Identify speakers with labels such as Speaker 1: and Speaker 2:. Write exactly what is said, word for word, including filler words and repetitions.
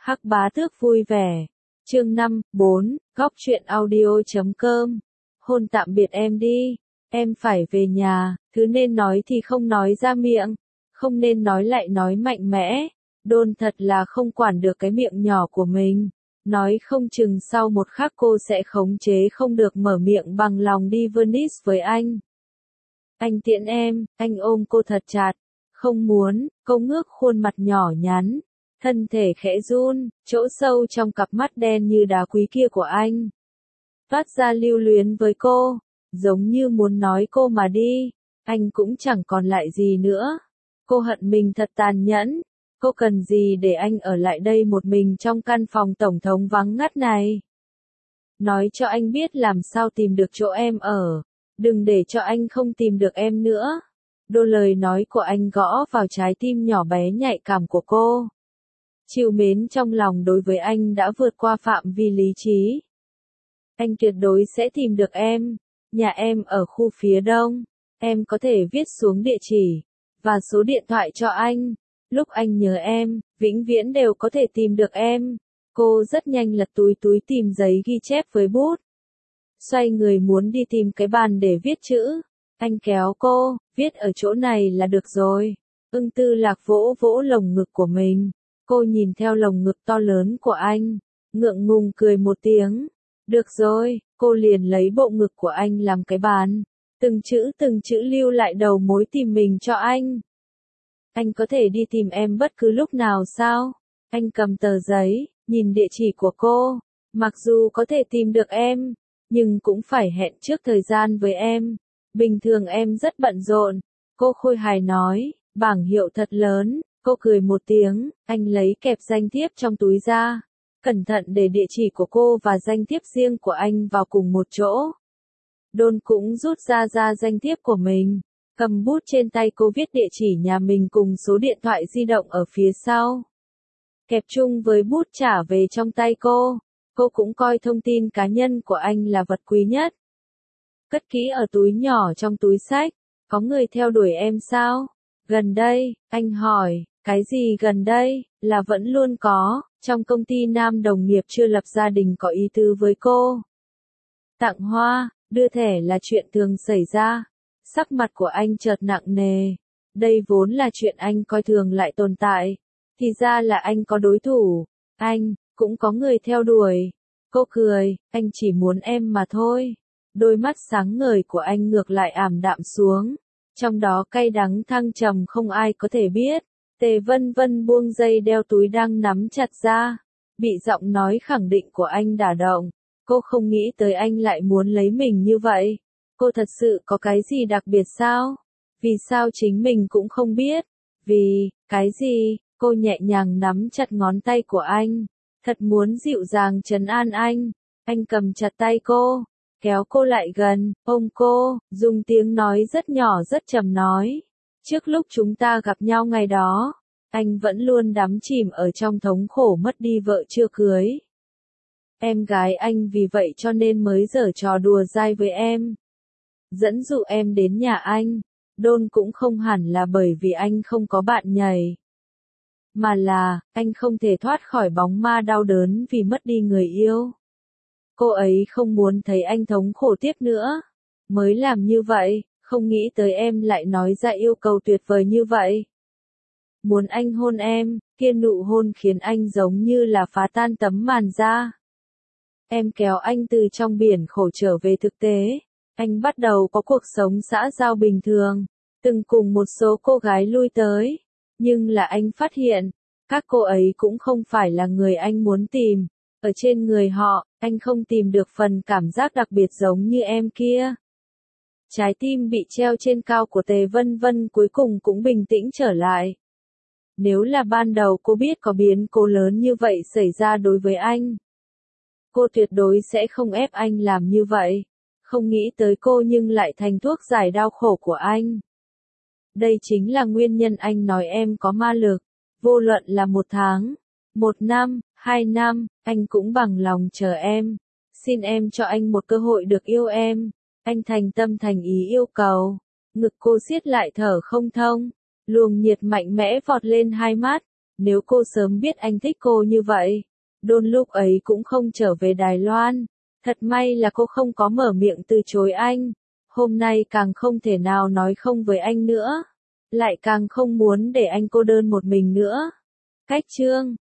Speaker 1: Hắc Bá Tước vui vẻ. Chương năm, bốn, góc truyện audio chấm com. Hôn tạm biệt em đi. Em phải về nhà, thứ nên nói thì không nói ra miệng, không nên nói lại nói mạnh mẽ. Đôn thật là không quản được cái miệng nhỏ của mình. Nói không chừng sau một khắc cô sẽ khống chế không được mở miệng bằng lòng đi Venice với anh. Anh tiễn em, anh ôm cô thật chặt. Không muốn, cô ngước khuôn mặt nhỏ nhắn. Thân thể khẽ run, chỗ sâu trong cặp mắt đen như đá quý kia của anh. Toát ra lưu luyến với cô, giống như muốn nói cô mà đi, anh cũng chẳng còn lại gì nữa. Cô hận mình thật tàn nhẫn, cô cần gì để anh ở lại đây một mình trong căn phòng tổng thống vắng ngắt này. Nói cho anh biết làm sao tìm được chỗ em ở, đừng để cho anh không tìm được em nữa. Đôi lời nói của anh gõ vào trái tim nhỏ bé nhạy cảm của cô. Trìu mến trong lòng đối với anh đã vượt qua phạm vi lý trí. Anh tuyệt đối sẽ tìm được em. Nhà em ở khu phía đông. Em có thể viết xuống địa chỉ và số điện thoại cho anh. Lúc anh nhớ em, vĩnh viễn đều có thể tìm được em. Cô rất nhanh lật túi túi tìm giấy ghi chép với bút. Xoay người muốn đi tìm cái bàn để viết chữ. Anh kéo cô, viết ở chỗ này là được rồi. Ưng Tư Lạc vỗ vỗ lồng ngực của mình. Cô nhìn theo lồng ngực to lớn của anh, ngượng ngùng cười một tiếng. Được rồi, cô liền lấy bộ ngực của anh làm cái bàn. Từng chữ từng chữ lưu lại đầu mối tìm mình cho anh. Anh có thể đi tìm em bất cứ lúc nào sao? Anh cầm tờ giấy, nhìn địa chỉ của cô. Mặc dù có thể tìm được em, nhưng cũng phải hẹn trước thời gian với em. Bình thường em rất bận rộn. Cô khôi hài nói, bảng hiệu thật lớn. Cô cười một tiếng, anh lấy kẹp danh thiếp trong túi ra. Cẩn thận để địa chỉ của cô và danh thiếp riêng của anh vào cùng một chỗ. Đôn cũng rút ra ra danh thiếp của mình. Cầm bút trên tay cô viết địa chỉ nhà mình cùng số điện thoại di động ở phía sau. Kẹp chung với bút trả về trong tay cô. Cô cũng coi thông tin cá nhân của anh là vật quý nhất. Cất kỹ ở túi nhỏ trong túi xách. Có người theo đuổi em sao? Gần đây, anh hỏi. Cái gì gần đây, là vẫn luôn có, trong công ty nam đồng nghiệp chưa lập gia đình có ý tứ với cô. Tặng hoa, đưa thẻ là chuyện thường xảy ra. Sắc mặt của anh chợt nặng nề. Đây vốn là chuyện anh coi thường lại tồn tại. Thì ra là anh có đối thủ. Anh, cũng có người theo đuổi. Cô cười, anh chỉ muốn em mà thôi. Đôi mắt sáng ngời của anh ngược lại ảm đạm xuống. Trong đó cay đắng thăng trầm không ai có thể biết. Tề Vân Vân buông dây đeo túi đang nắm chặt ra. Bị giọng nói khẳng định của anh đả động. Cô không nghĩ tới anh lại muốn lấy mình như vậy. Cô thật sự có cái gì đặc biệt sao? Vì sao chính mình cũng không biết? Vì, cái gì? Cô nhẹ nhàng nắm chặt ngón tay của anh. Thật muốn dịu dàng trấn an anh. Anh cầm chặt tay cô. Kéo cô lại gần, ôm cô, dùng tiếng nói rất nhỏ rất trầm nói. Trước lúc chúng ta gặp nhau ngày đó, anh vẫn luôn đắm chìm ở trong thống khổ mất đi vợ chưa cưới. Em gái anh vì vậy cho nên mới giở trò đùa dai với em. Dẫn dụ em đến nhà anh, Đôn cũng không hẳn là bởi vì anh không có bạn nhảy. Mà là, anh không thể thoát khỏi bóng ma đau đớn vì mất đi người yêu. Cô ấy không muốn thấy anh thống khổ tiếp nữa. Mới làm như vậy, không nghĩ tới em lại nói ra yêu cầu tuyệt vời như vậy. Muốn anh hôn em, kia nụ hôn khiến anh giống như là phá tan tấm màn da. Em kéo anh từ trong biển khổ trở về thực tế. Anh bắt đầu có cuộc sống xã giao bình thường. Từng cùng một số cô gái lui tới. Nhưng là anh phát hiện, các cô ấy cũng không phải là người anh muốn tìm. Ở trên người họ, anh không tìm được phần cảm giác đặc biệt giống như em kia. Trái tim bị treo trên cao của Tề Vân Vân cuối cùng cũng bình tĩnh trở lại. Nếu là ban đầu cô biết có biến cố lớn như vậy xảy ra đối với anh, cô tuyệt đối sẽ không ép anh làm như vậy. Không nghĩ tới cô nhưng lại thành thuốc giải đau khổ của anh. Đây chính là nguyên nhân anh nói em có ma lực. Vô luận là một tháng, một năm, hai năm, anh cũng bằng lòng chờ em. Xin em cho anh một cơ hội được yêu em. Anh thành tâm thành ý yêu cầu. Ngực cô siết lại thở không thông. Luồng nhiệt mạnh mẽ vọt lên hai mắt. Nếu cô sớm biết anh thích cô như vậy, Đôn lúc ấy cũng không trở về Đài Loan. Thật may là cô không có mở miệng từ chối anh. Hôm nay càng không thể nào nói không với anh nữa. Lại càng không muốn để anh cô đơn một mình nữa. Cách chương